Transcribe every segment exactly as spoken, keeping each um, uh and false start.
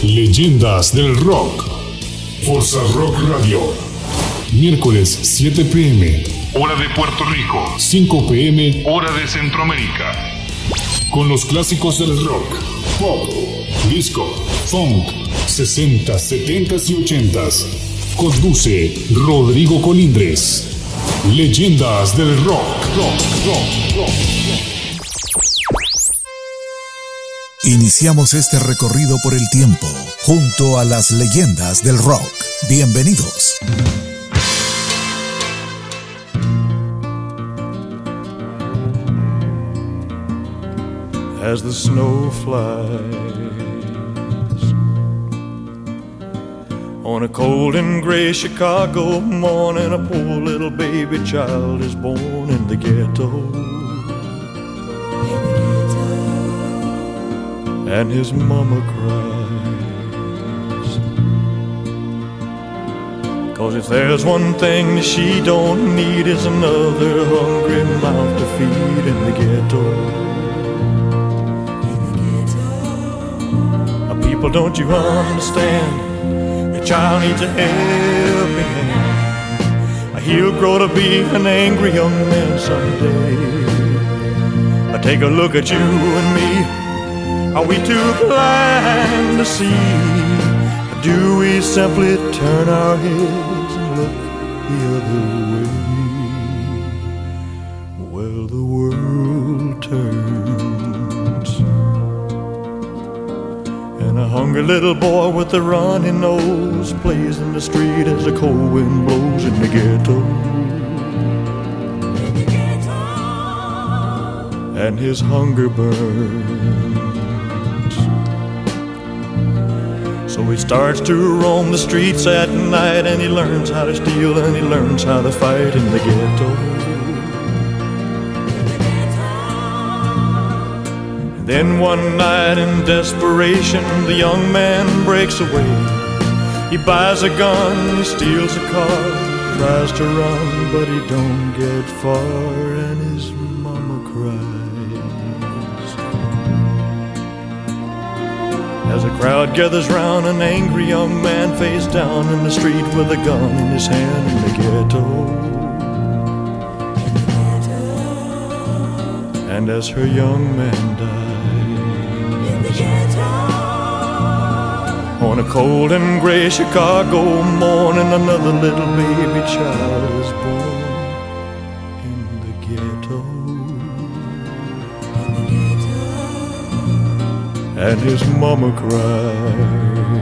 Leyendas del Rock. Forza Rock Radio. Miércoles siete pm, hora de Puerto Rico. cinco pm, hora de Centroamérica. Con los clásicos del rock, pop, disco, funk, sesenta, setenta y ochenta. Conduce Rodrigo Colindres. Leyendas del Rock. Rock, rock, rock. Iniciamos este recorrido por el tiempo junto a las leyendas del rock. Bienvenidos. As the snow flies on a cold and gray Chicago morning, a poor little baby child is born in the ghetto. And his mama cries, 'cause if there's one thing that she don't need, is another hungry mouth to feed in the ghetto. People, don't you understand? Your child needs a helping hand. He'll grow to be an angry young man someday. Take a look at you and me. Are we too blind to see? Do we simply turn our heads and look the other way? Well, the world turns, and a hungry little boy with a runny nose plays in the street as the cold wind blows in the ghetto. And his hunger burns. So he starts to roam the streets at night, and he learns how to steal, and he learns how to fight in the ghetto. And then one night in desperation, the young man breaks away. He buys a gun, he steals a car, tries to run, but he don't get far, and his mama cries. As a crowd gathers round, an angry young man face down in the street with a gun in his hand in the ghetto. And as her young man dies on a cold and gray Chicago morning, another little baby child is born in the ghetto. And his mama cried.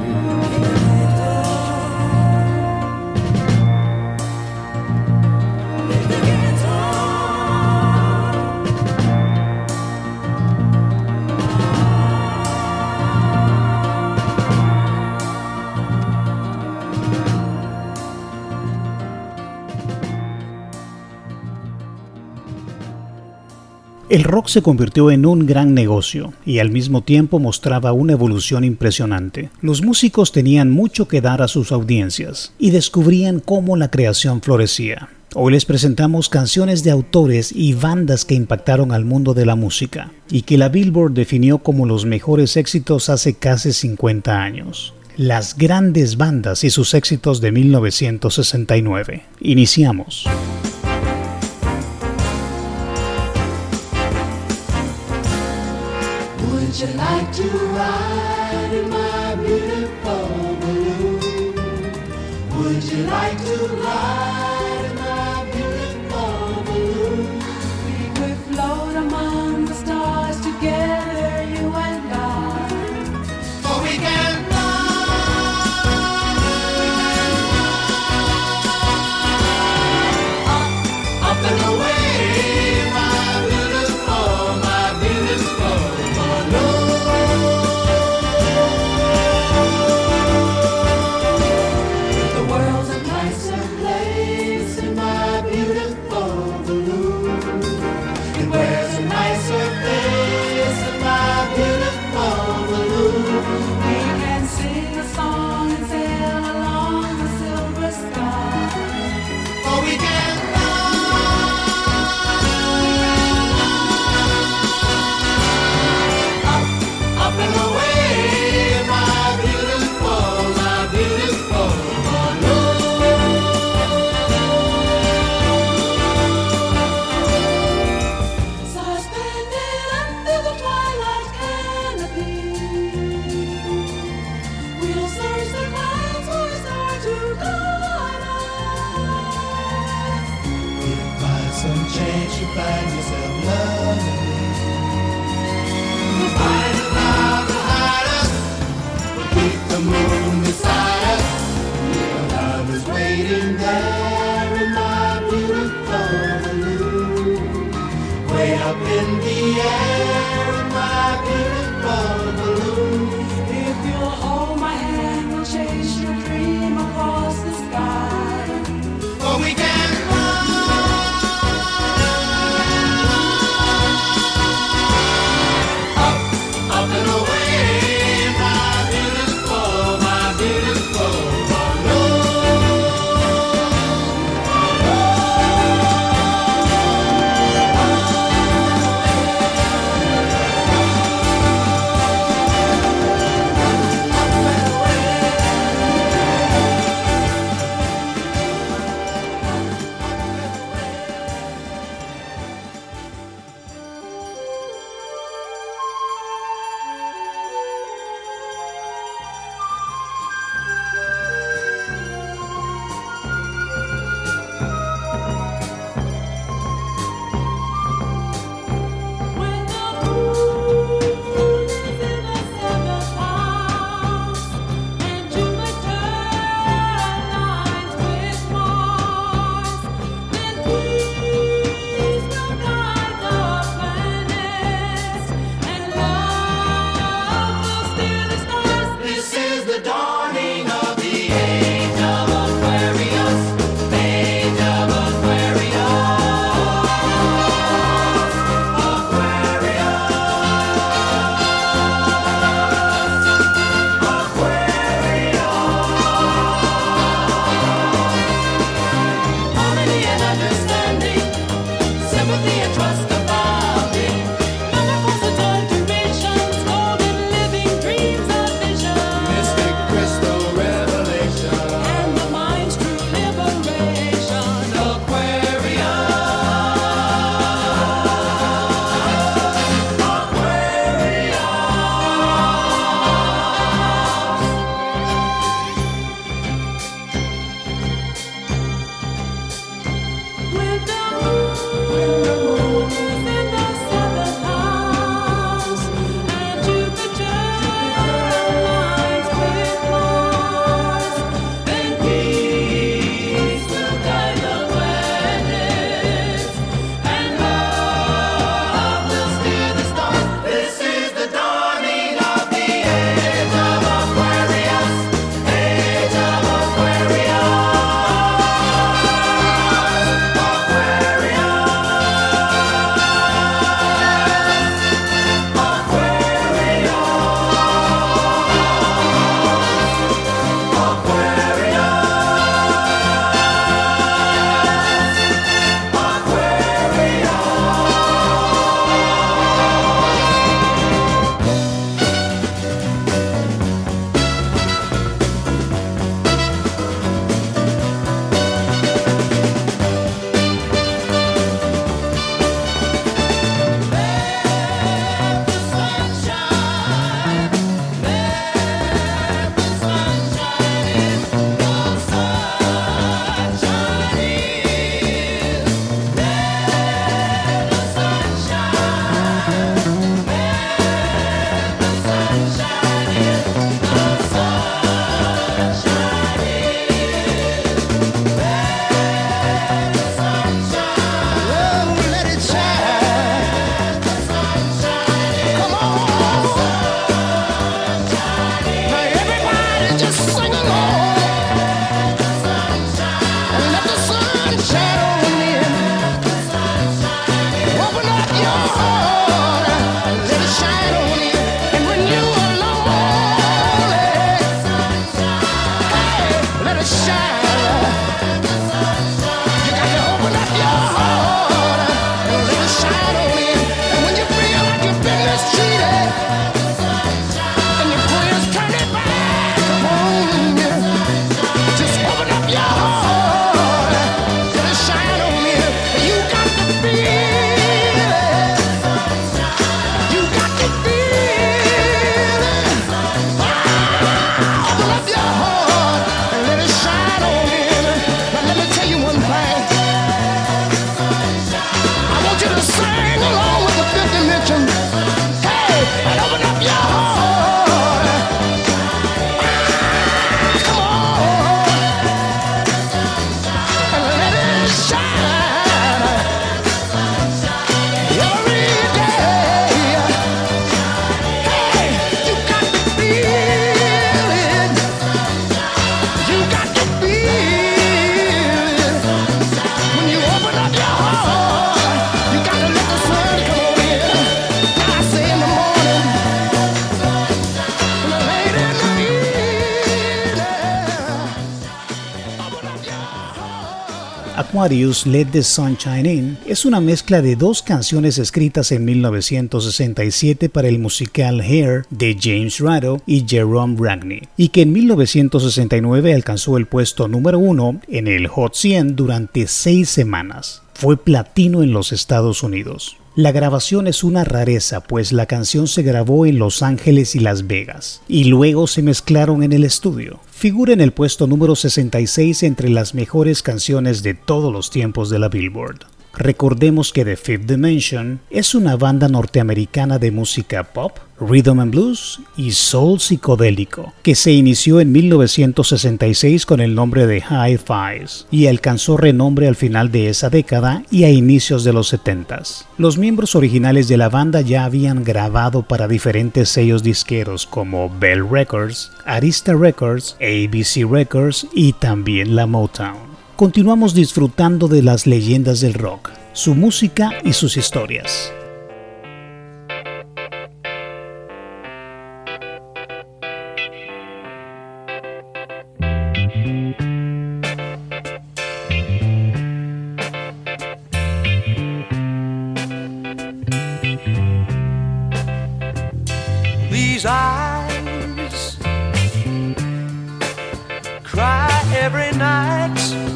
El rock se convirtió en un gran negocio y al mismo tiempo mostraba una evolución impresionante. Los músicos tenían mucho que dar a sus audiencias y descubrían cómo la creación florecía. Hoy les presentamos canciones de autores y bandas que impactaron al mundo de la música y que la Billboard definió como los mejores éxitos hace casi cincuenta años. Las grandes bandas y sus éxitos de mil novecientos sesenta y nueve. Iniciamos. Would you like to ride in my beautiful balloon? Would you like to ride in my beautiful balloon? We could float among the stars together, you and I. For we can fly up, up and away. The world's a nicer place. What Use Let the Sunshine In es una mezcla de dos canciones escritas en mil novecientos sesenta y siete para el musical Hair de James Ratto y Jerome Ragney, y que en mil novecientos sesenta y nueve alcanzó el puesto número uno en el Hot cien durante seis semanas. Fue platino en los Estados Unidos. La grabación es una rareza, pues la canción se grabó en Los Ángeles y Las Vegas, y luego se mezclaron en el estudio. Figura en el puesto número sesenta y seis entre las mejores canciones de todos los tiempos de la Billboard. Recordemos que The Fifth Dimension es una banda norteamericana de música pop, rhythm and blues y soul psicodélico, que se inició en mil novecientos sesenta y seis con el nombre de Hi-Fi's y alcanzó renombre al final de esa década y a inicios de los setentas. Los miembros originales de la banda ya habían grabado para diferentes sellos disqueros como Bell Records, Arista Records, A B C Records y también la Motown. Continuamos disfrutando de las leyendas del rock, su música y sus historias. These eyes cry every night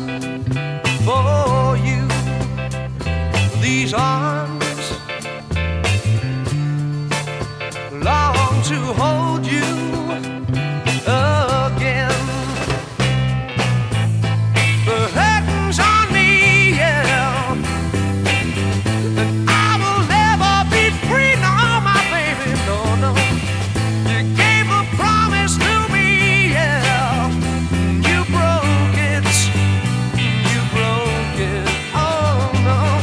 for you. These arms long to hold you again. The curtains on me, yeah, and I will never be free, no, my baby, no, no. You gave a promise to me, yeah, you broke it, you broke it, oh no.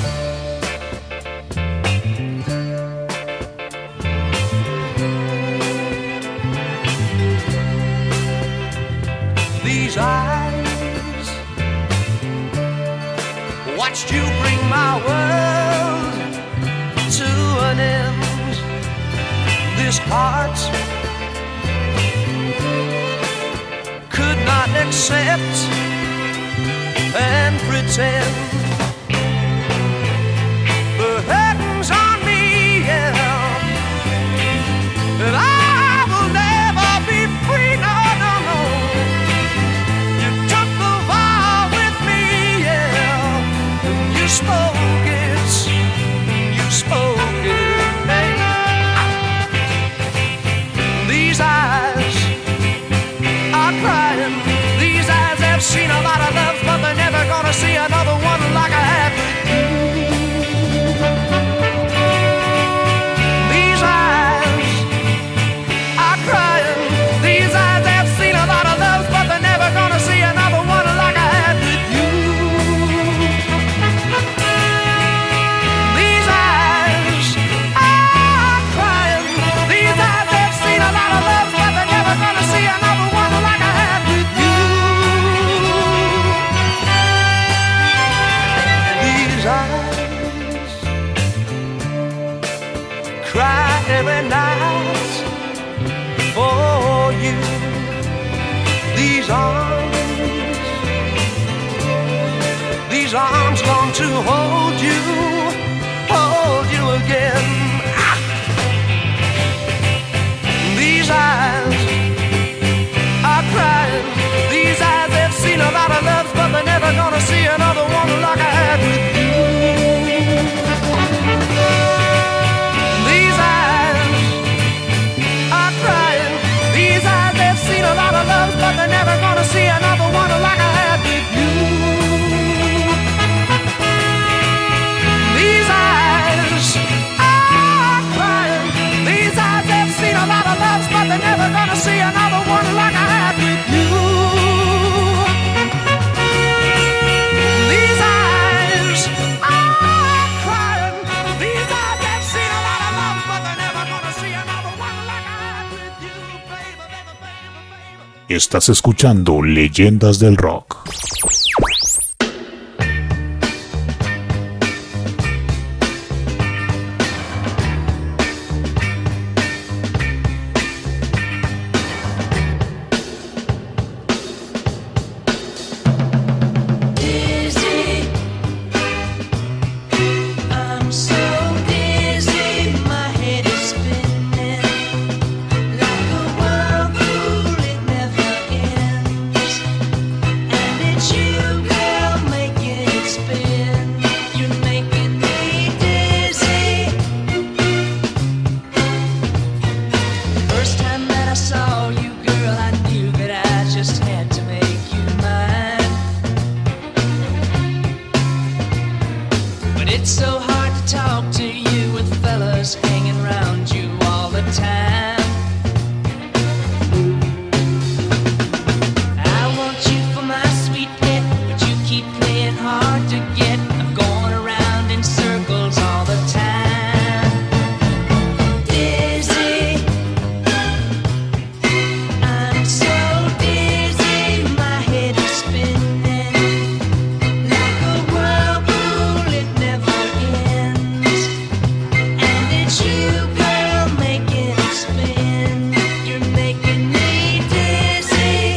These eyes watched you bring my world to an end. This heart could not accept and pretend. The curtains on me, yeah, and I will never be free, no, no, no. You took the vow with me, yeah, and you spoke it, you spoke it, hey. These eyes are crying, these eyes have seen a lot of love, but they're never gonna see another one like I had with you. These eyes are crying, these eyes have seen a lot of love, but they're never gonna see another one like I had with you. These eyes are crying, these eyes have seen a lot of love, but they're never gonna see another one like I had with you. These eyes cry every night for you. These arms, these arms long to hold you, hold you again. Ah! These eyes are crying, these eyes have seen a lot of loves, but they're never gonna see another one like I had with you. These eyes are crying, these eyes have seen a lot of loves, but they're never gonna see another one like I had with you. These eyes are crying, these eyes have seen a lot of loves, but they're never gonna see another one like I had with you. These eyes are crying, these eyes have seen a lot of loves, but they're never gonna see another one like I had with you, baby, baby, baby, baby. Estás escuchando Leyendas del Rock. This is time. I want you for my sweet pet, but you keep playing hard to get. I'm going around in circles all the time. Dizzy, I'm so dizzy, my head is spinning like a whirlpool, it never ends. And it's you, girl, making it spin. You're making me dizzy.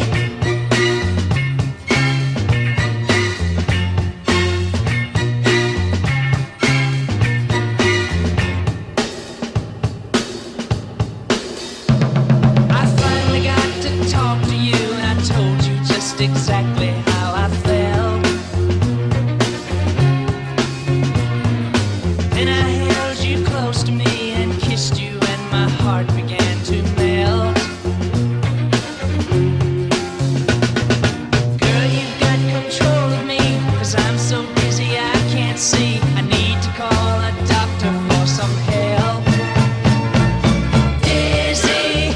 I finally got to talk to you, and I told you just exactly how I felt. Then I held you close to me and kissed you, and my heart began to melt. Girl, you've got control of me, 'cause I'm so dizzy I can't see. I need to call a doctor for some help. Dizzy,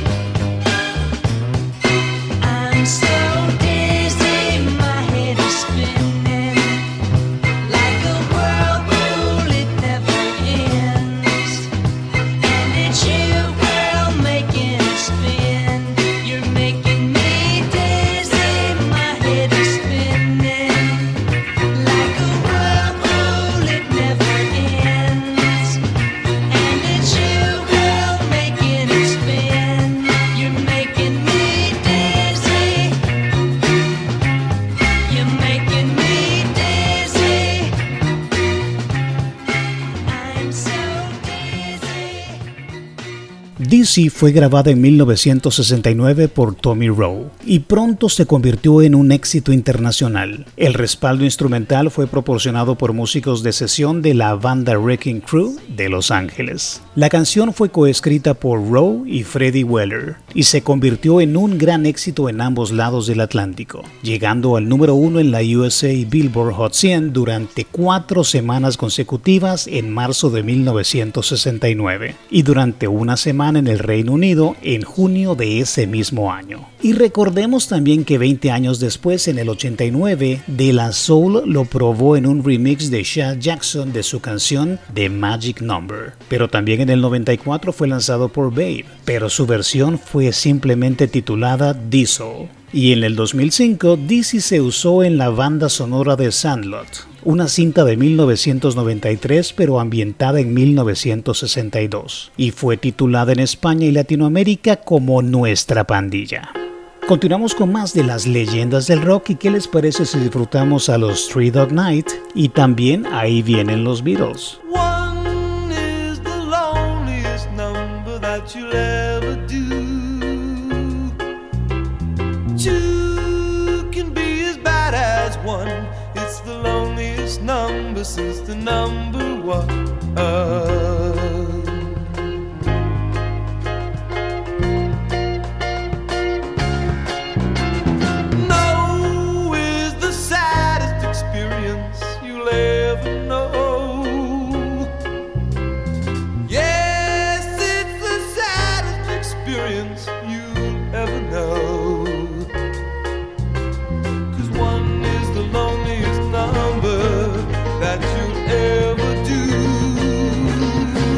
I'm so dizzy, my head is spinning like a whirlpool, it never ends. And it's you, girl, making it spin. You're making me dizzy, my head is spinning like a whirlpool, it never ends. And it's you, girl, making it spin. You're making me dizzy. You're making me dizzy. I'm so dizzy. Dizzy fue grabada en mil novecientos sesenta y nueve por Tommy Roe y pronto se convirtió en un éxito internacional. El respaldo instrumental fue proporcionado por músicos de sesión de la banda Wrecking Crew de Los Ángeles. La canción fue coescrita por Roe y Freddie Weller y se convirtió en un gran éxito en ambos lados del Atlántico, llegando al número uno en la U S A Billboard Hot cien durante cuatro semanas consecutivas en marzo de mil novecientos sesenta y nueve y durante una semana en el Reino Unido en junio de ese mismo año. Y recordemos también que veinte años después, en el ochenta y nueve, De La Soul lo probó en un remix de Shad Jackson de su canción The Magic Number. Pero también en el noventa y cuatro fue lanzado por Babe, pero su versión fue simplemente titulada Diesel. Y en el dos mil cinco, Dizzy se usó en la banda sonora de Sandlot, una cinta de mil novecientos noventa y tres pero ambientada en mil novecientos sesenta y dos, y fue titulada en España y Latinoamérica como Nuestra Pandilla. Continuamos con más de las leyendas del rock, y ¿qué les parece si disfrutamos a los Three Dog Night y también Ahí Vienen los Beatles? One is the loneliest number that you'll ever do. Two can be as bad as one. It's the loneliest number since the number one. No is the saddest experience you'll ever know. Yes, it's the saddest experience you'll ever know. That you'll ever do.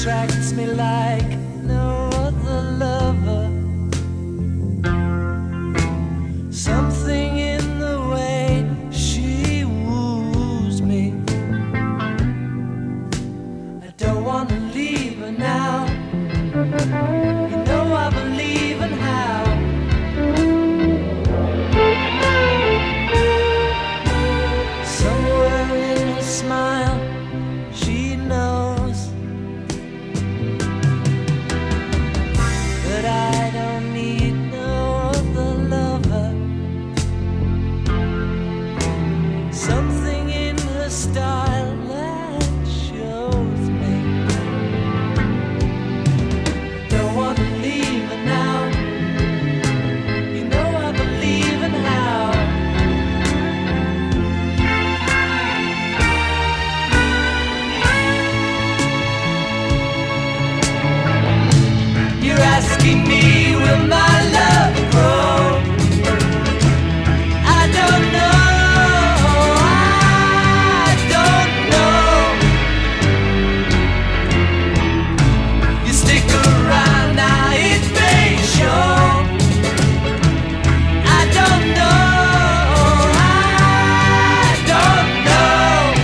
attracts me like no other lover. Something in the way she woos me. I don't want to leave her now. You know I believe in how. Somewhere in her smile, she knows that I don't need no other lover. Something in her style that shows me. Don't want to leave her now. You know I believe in how. You're asking me, will my love grow? I don't know, I don't know. You stick around now, it may show. I don't know, I don't know.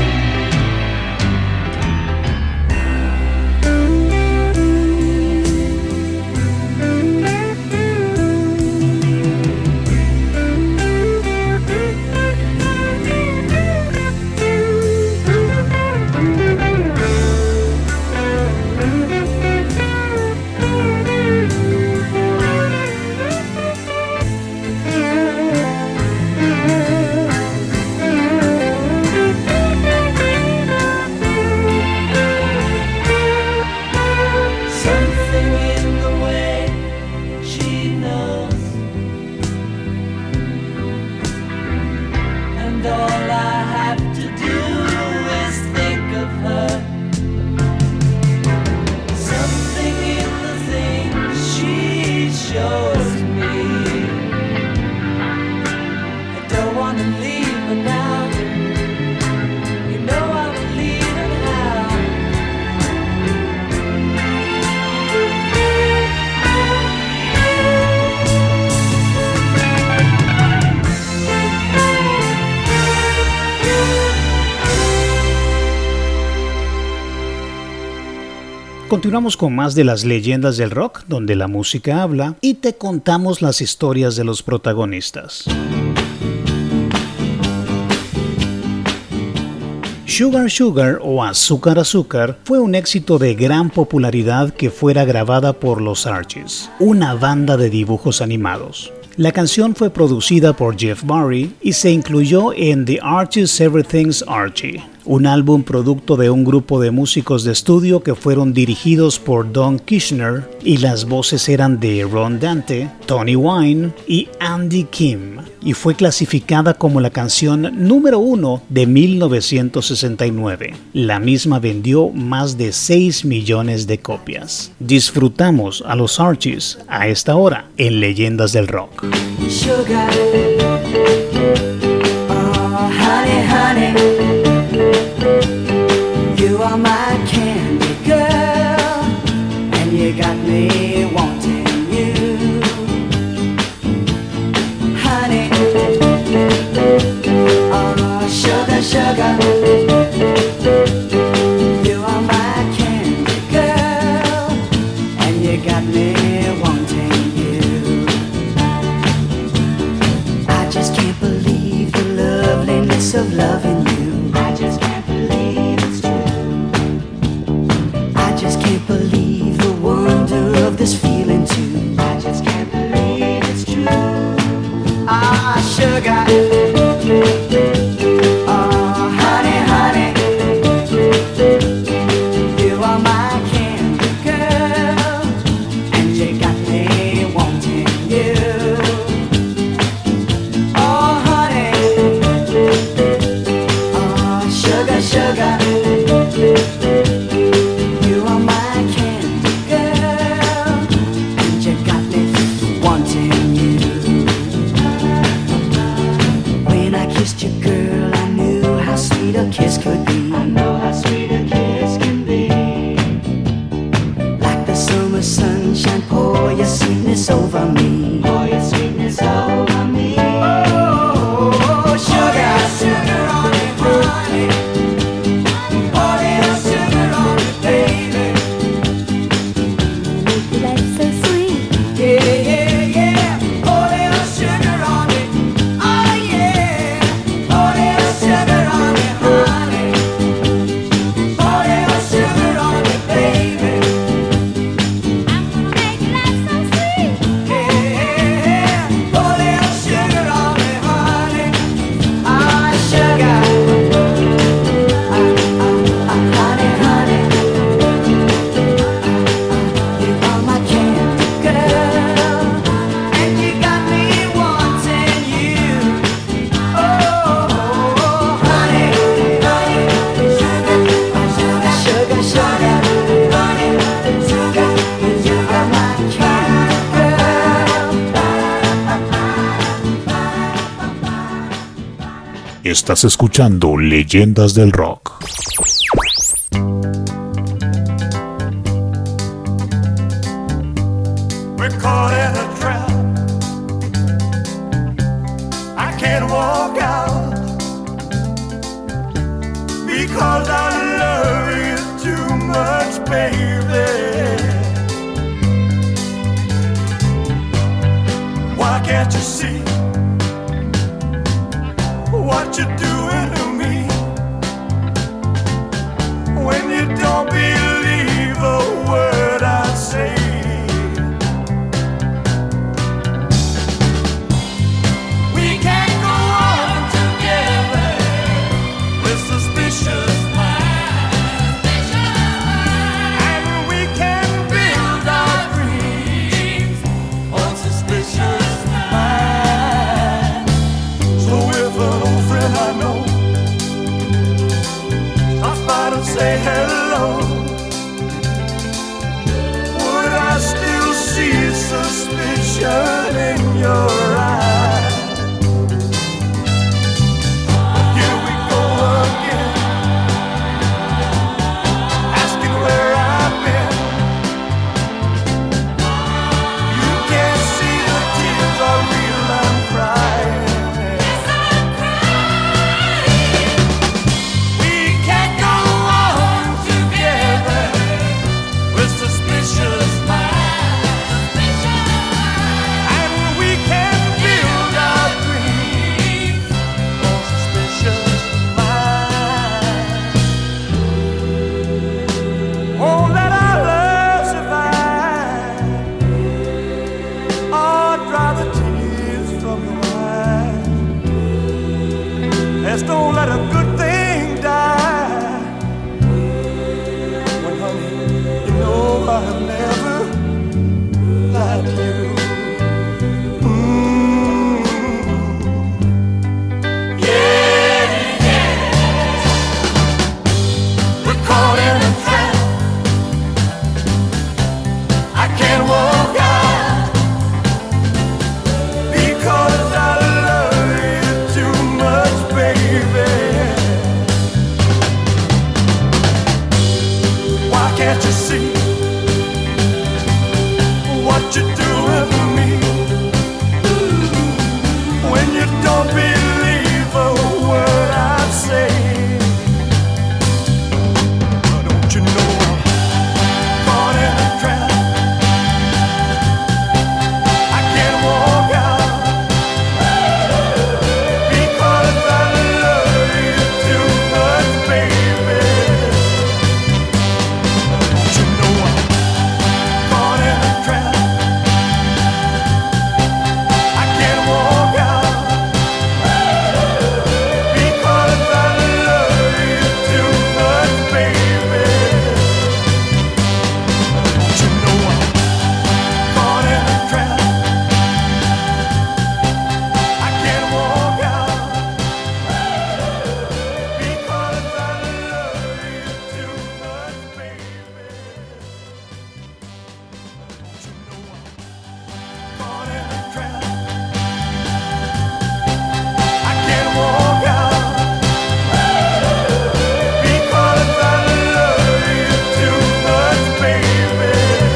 Something in the way she knows, and all I have to do is think of her. Something in the things she shows me. I don't want to leave her now. You know I believe in how. Continuamos con más de las leyendas del rock, donde la música habla y te contamos las historias de los protagonistas. Sugar Sugar o Azúcar Azúcar fue un éxito de gran popularidad que fuera grabada por los Archies, una banda de dibujos animados. La canción fue producida por Jeff Barry y se incluyó en The Archies' Everything's Archie, un álbum producto de un grupo de músicos de estudio que fueron dirigidos por Don Kirshner y las voces eran de Ron Dante, Tony Wine y Andy Kim, y fue clasificada como la canción número uno de mil novecientos sesenta y nueve. La misma vendió más de seis millones de copias. Disfrutamos a los Archies a esta hora en Leyendas del Rock. Sugar, oh honey, honey, you are my candy girl, and you got me wanting you, honey, oh sugar, sugar, you are my candy girl, and you got me wanting you. Estás escuchando Leyendas del Rock. We're caught in a trap. I can't walk out because I love you too much, baby. Why can't you see what you're doing to me? When you don't believe a word I say. We can't go on together with suspicious minds, and we can build our dreams on suspicious minds. So if an old friend I know stops by to say hello, would I still see suspicion in your eyes? Here we go again, asking where I've been. You can't see the tears are real, I'm crying. We can't go on together with suspicious minds, and we can build our dreams on suspicious minds. Oh, let our love survive, or dry the tears from your eyes. Let's don't let a good thing die. When, honey, you know I have never lied to you. Mm. Yeah, yeah. We're caught in a trap. I can't walk out because I love you too much, baby. Why can't you see what you're doing to me? When you don't believe a word I say. Don't you know I'm caught in a trap? I can't walk out because I love you too much, baby. Don't you know I'm caught in a trap? I can't walk out because I love you too much, baby. Don't you know I'm caught in a trap? I can't walk out because I love you too much, baby. Don't you know I'm caught in a trap? I can't walk out because I love you too much, baby.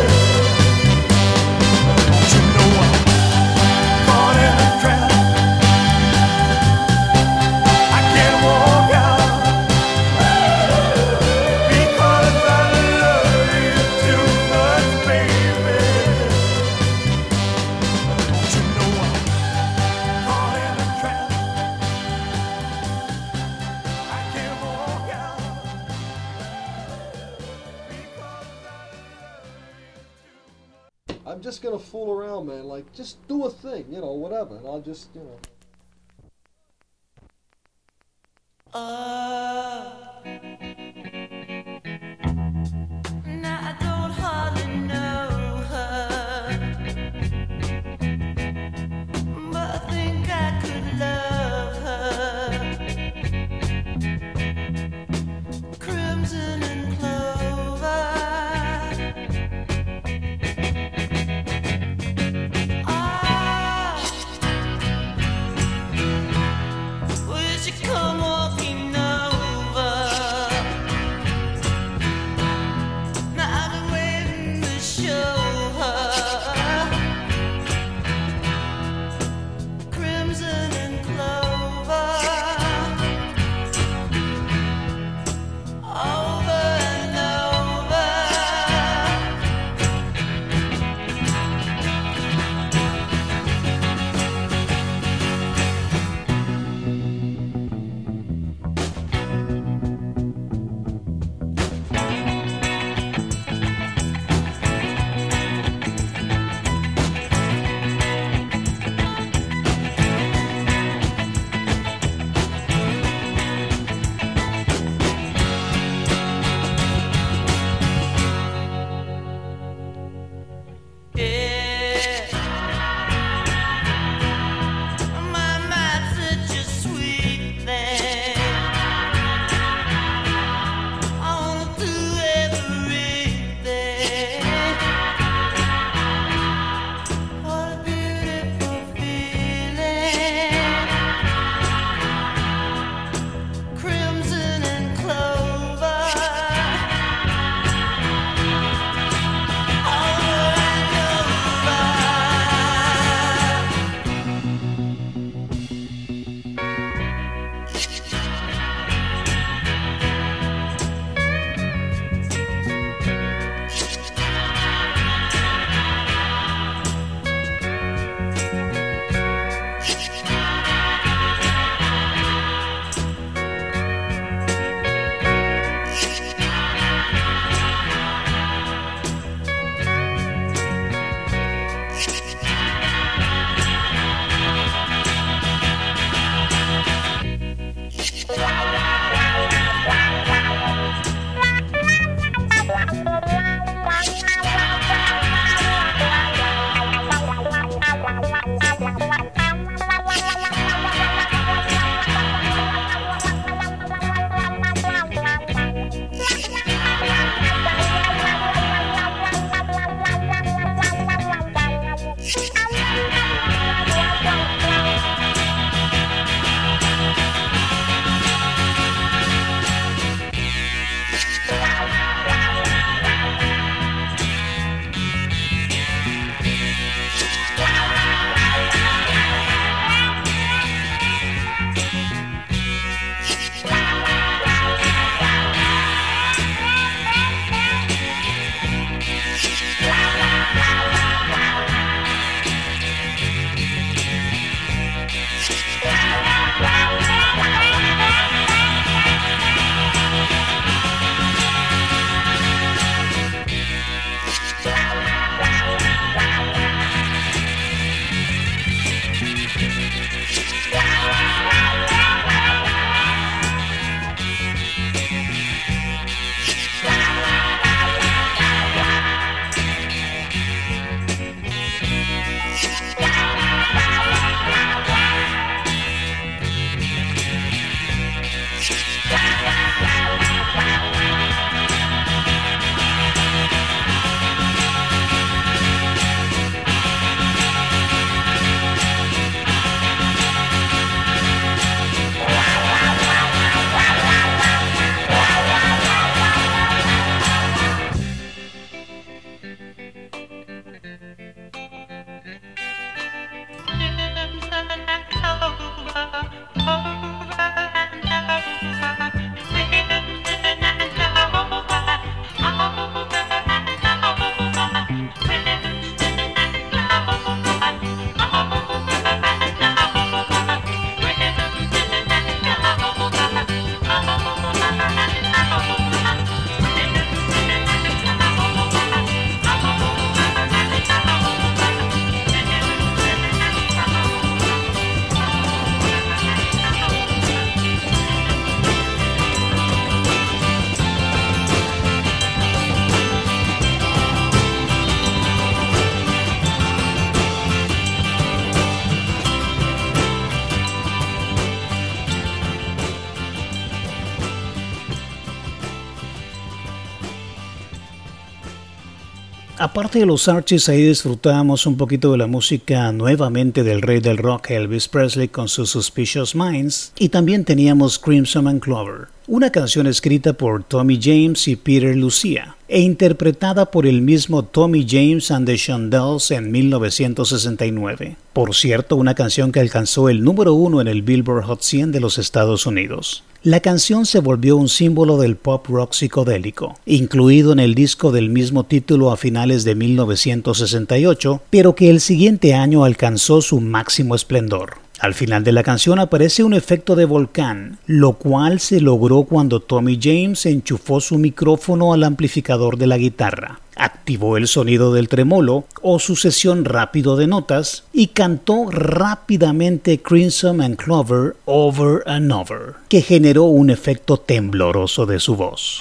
Don't you know I'm caught in a trap? I can't walk out because I love you too much, baby. Don't you know I'm caught in a trap? I can't walk out because I I'm just gonna fool around, man. Like, just do a thing, you know, whatever. And I'll just, you know. Now I don't hardly know her, but I think I could love her. Crimson and clover. Ah, will she come? Aparte de los Archies, ahí disfrutábamos un poquito de la música nuevamente del rey del rock Elvis Presley con sus Suspicious Minds, y también teníamos Crimson and Clover, una canción escrita por Tommy James y Peter Lucia e interpretada por el mismo Tommy James and the Shondells en mil novecientos sesenta y nueve. Por cierto, una canción que alcanzó el número uno en el Billboard Hot cien de los Estados Unidos. La canción se volvió un símbolo del pop rock psicodélico, incluido en el disco del mismo título a finales de mil novecientos sesenta y ocho, pero que el siguiente año alcanzó su máximo esplendor. Al final de la canción aparece un efecto de volcán, lo cual se logró cuando Tommy James enchufó su micrófono al amplificador de la guitarra, activó el sonido del tremolo o sucesión rápido de notas y cantó rápidamente Crimson and Clover Over and Over, que generó un efecto tembloroso de su voz.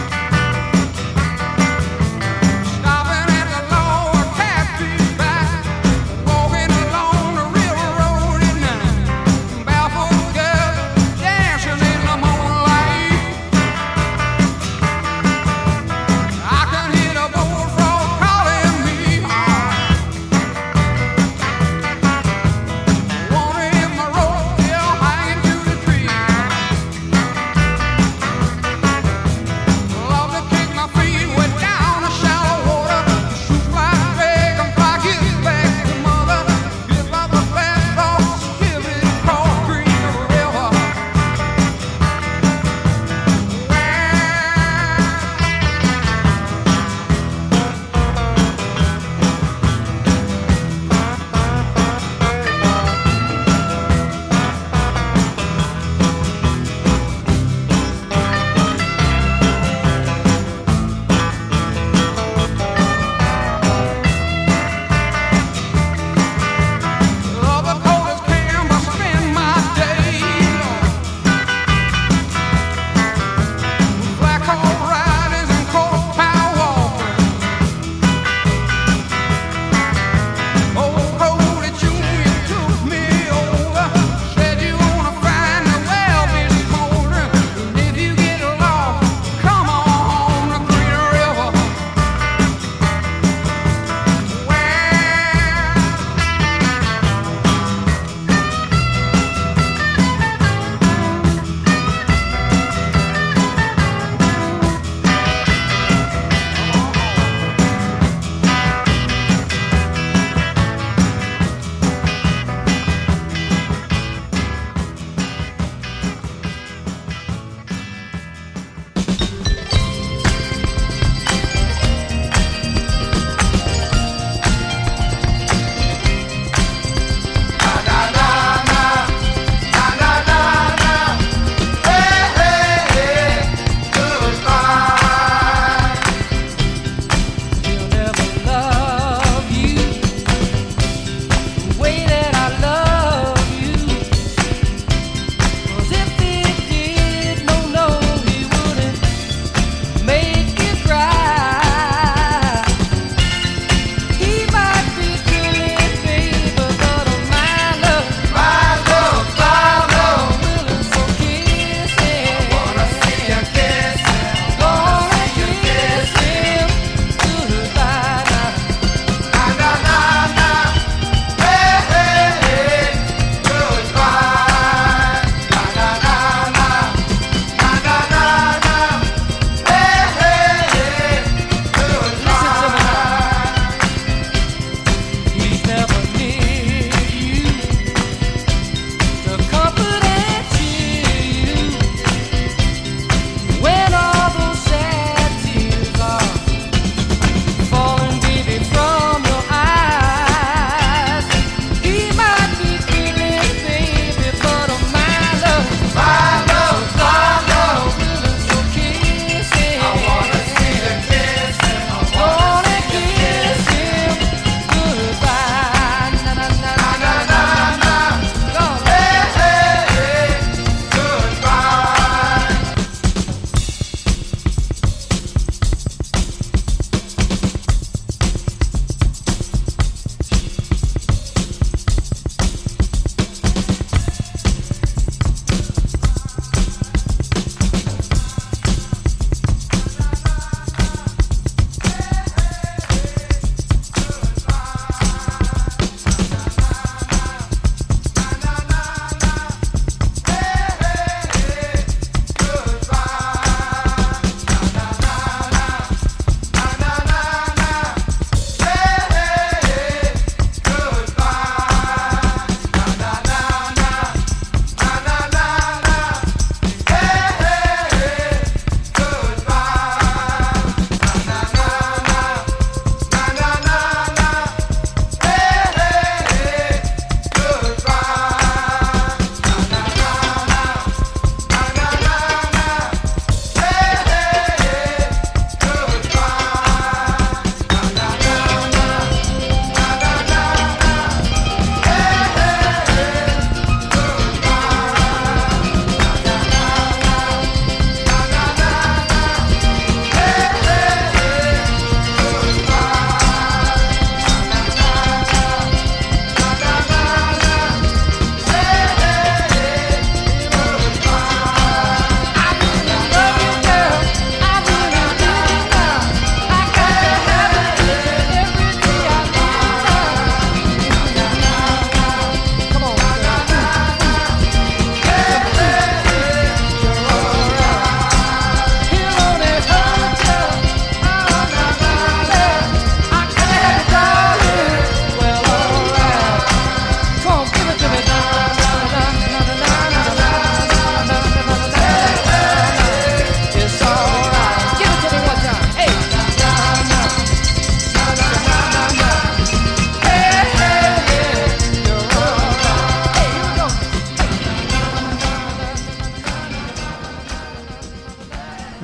Stopping at the lower Caspi back.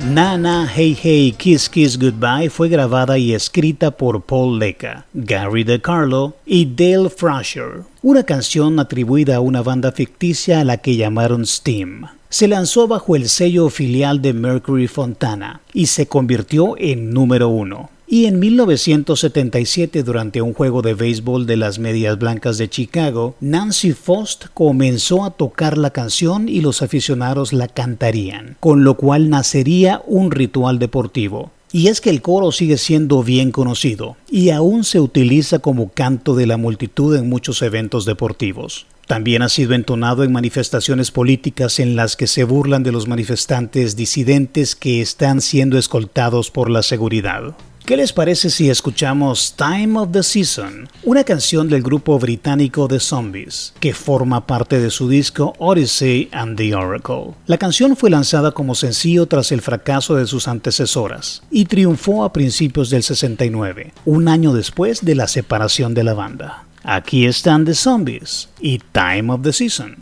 Na Na Hey Hey Kiss Kiss Goodbye fue grabada y escrita por Paul Lecca, Gary DeCarlo y Dale Frasher, una canción atribuida a una banda ficticia a la que llamaron Steam. Se lanzó bajo el sello filial de Mercury Fontana y se convirtió en número uno. Y en mil novecientos setenta y siete, durante un juego de béisbol de las Medias Blancas de Chicago, Nancy Faust comenzó a tocar la canción y los aficionados la cantarían, con lo cual nacería un ritual deportivo. Y es que el coro sigue siendo bien conocido y aún se utiliza como canto de la multitud en muchos eventos deportivos. También ha sido entonado en manifestaciones políticas en las que se burlan de los manifestantes disidentes que están siendo escoltados por la seguridad. ¿Qué les parece si escuchamos Time of the Season, una canción del grupo británico The Zombies, que forma parte de su disco Odyssey and the Oracle? La canción fue lanzada como sencillo tras el fracaso de sus antecesoras y triunfó a principios del sesenta y nueve, un año después de la separación de la banda. Aquí están The Zombies y Time of the Season.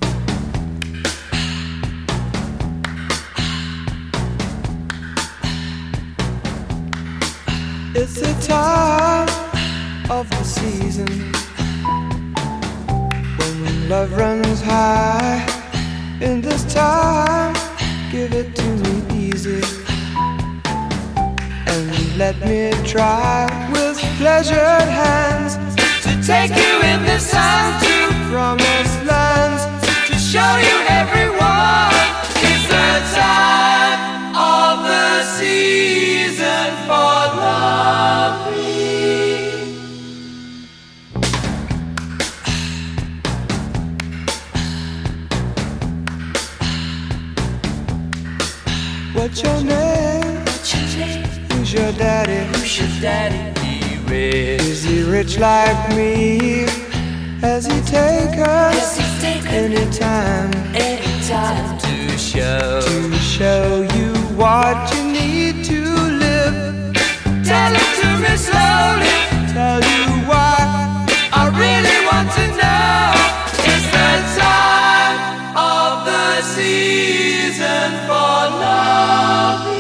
It's the time of the season when love runs high. In this time, give it to me easy and let me try with pleasured hands to take you in the sun to promised lands, to show you everyone. It's the time of the season for love. What's your name? What's your name? Who's your daddy? Who's your daddy? He rich. Is he rich like me? Has he take us he take anytime? Anytime to show to show you what you need to live. Tell it to me slowly. Tell you why I really want to know. It's the time of the season for loving.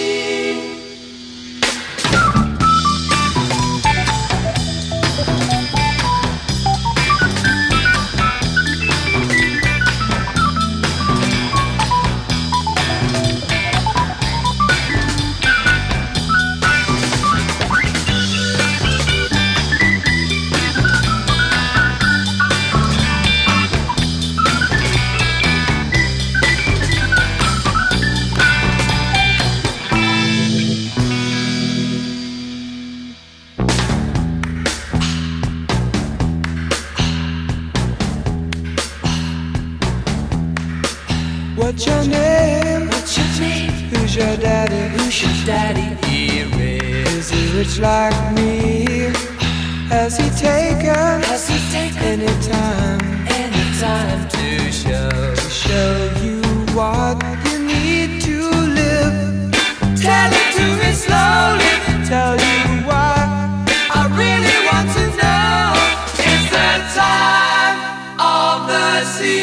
What's your name? What's your name? Who's your daddy? Who's your daddy? He rich. Is he rich like me? Has he taken? Has he taken anytime? Anytime to show to show you what you need to live. Tell it to me slowly. Tell you why I really want to know. It's the time of the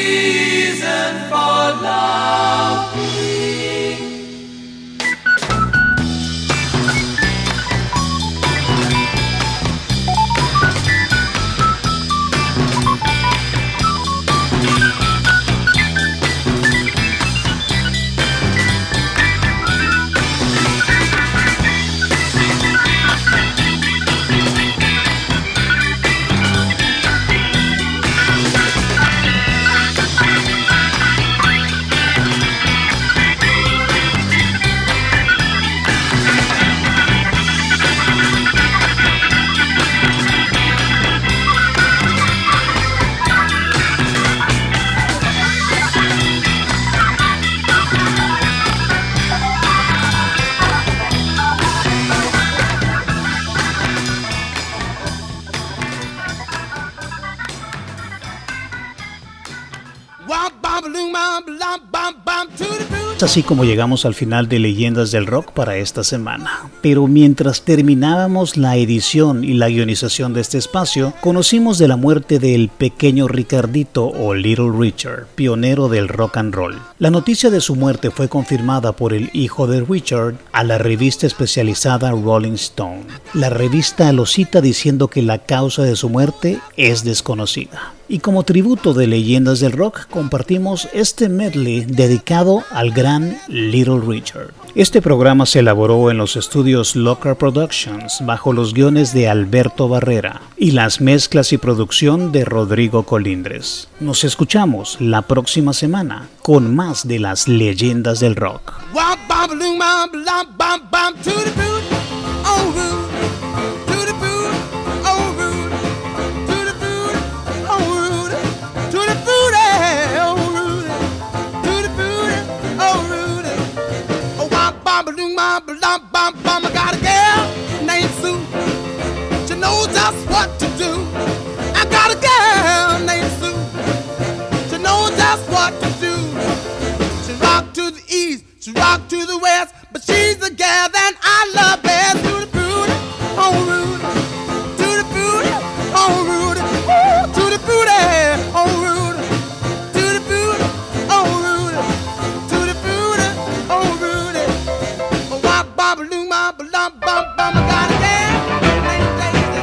season for love. Bam, bam, bam, bam, bam, bam, to the blue. Es así como llegamos al final de Leyendas del Rock para esta semana. Pero mientras terminábamos la edición y la guionización de este espacio, conocimos de la muerte del pequeño Ricardito o Little Richard, pionero del rock and roll. La noticia de su muerte fue confirmada por el hijo de Richard a la revista especializada Rolling Stone. La revista lo cita diciendo que la causa de su muerte es desconocida. Y como tributo de Leyendas del Rock, compartimos este medley dedicado al gran Little Richard. Este programa se elaboró en los estudios Locker Productions bajo los guiones de Alberto Barrera y las mezclas y producción de Rodrigo Colindres. Nos escuchamos la próxima semana con más de las Leyendas del Rock. I got a girl named Sue. She knows just what to do. I got a girl named Sue. She knows just what to do. She rock to the east, she rock to the west, but she's the gal that I love best. To the booty, oh Rudy. To the booty, oh Rudy. Ooh, to the booty, oh Rudy. To the booty, oh Rudy. To the booty, oh Rudy. Oh, wop, bop, loom, bop, lump, bump, bum. I got a gal named Daisy.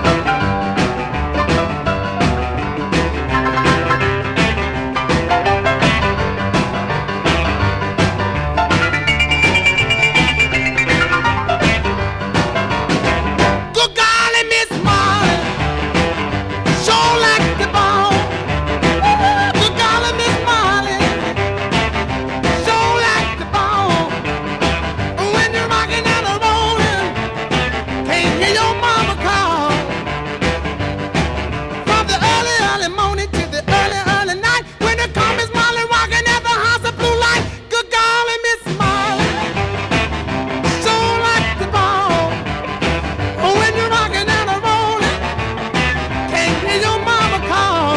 Good golly, Miss Molly, sure like the bone. Good golly, Miss Molly, sure like the bone. When you're rocking and a rolling, can't hear your mama call. From the early, early morning to the early, early night, when the come Miss Molly rocking at the house of blue light. Good golly, Miss Molly, sure like the bone. When you're rocking and a rolling, can't hear your mama call.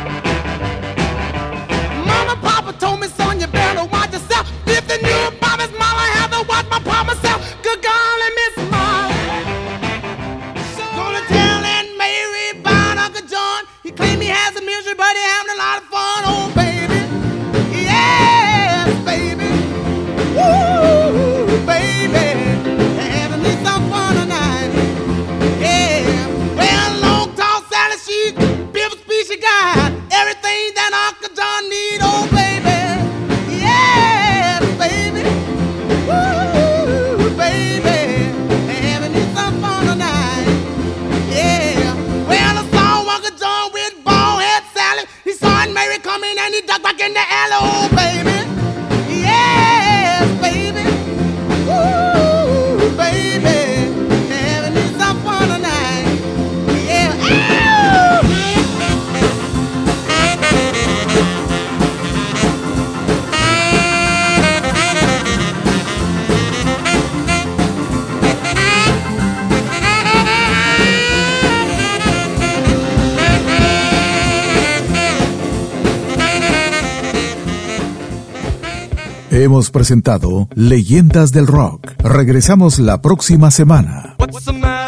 Mama, Papa told me, son, you better watch yourself. If the new Mama's Molly have to watch my Papa self. Good golly, Miss Molly. Gonna tell Aunt Mary about Uncle John. He claimed he has a misery, but he having a lot of fun. Oh, baby. Yes, baby. Woo, baby. Having me some fun tonight. Yeah. Well, long, tall Sally, she's Bill Speed, she got everything that Uncle John need. Oh, baby. Yes, baby. Woo, baby. Having me some fun tonight. Yeah. Well, I saw Uncle John with bald head Sally. He saw Aunt Mary coming and he ducked back in the alley. Oh, baby. Yes, baby. Woo, baby. Having me some fun tonight. Yeah. Ow! Hemos presentado Leyendas del Rock. Regresamos la próxima semana. What's the matter?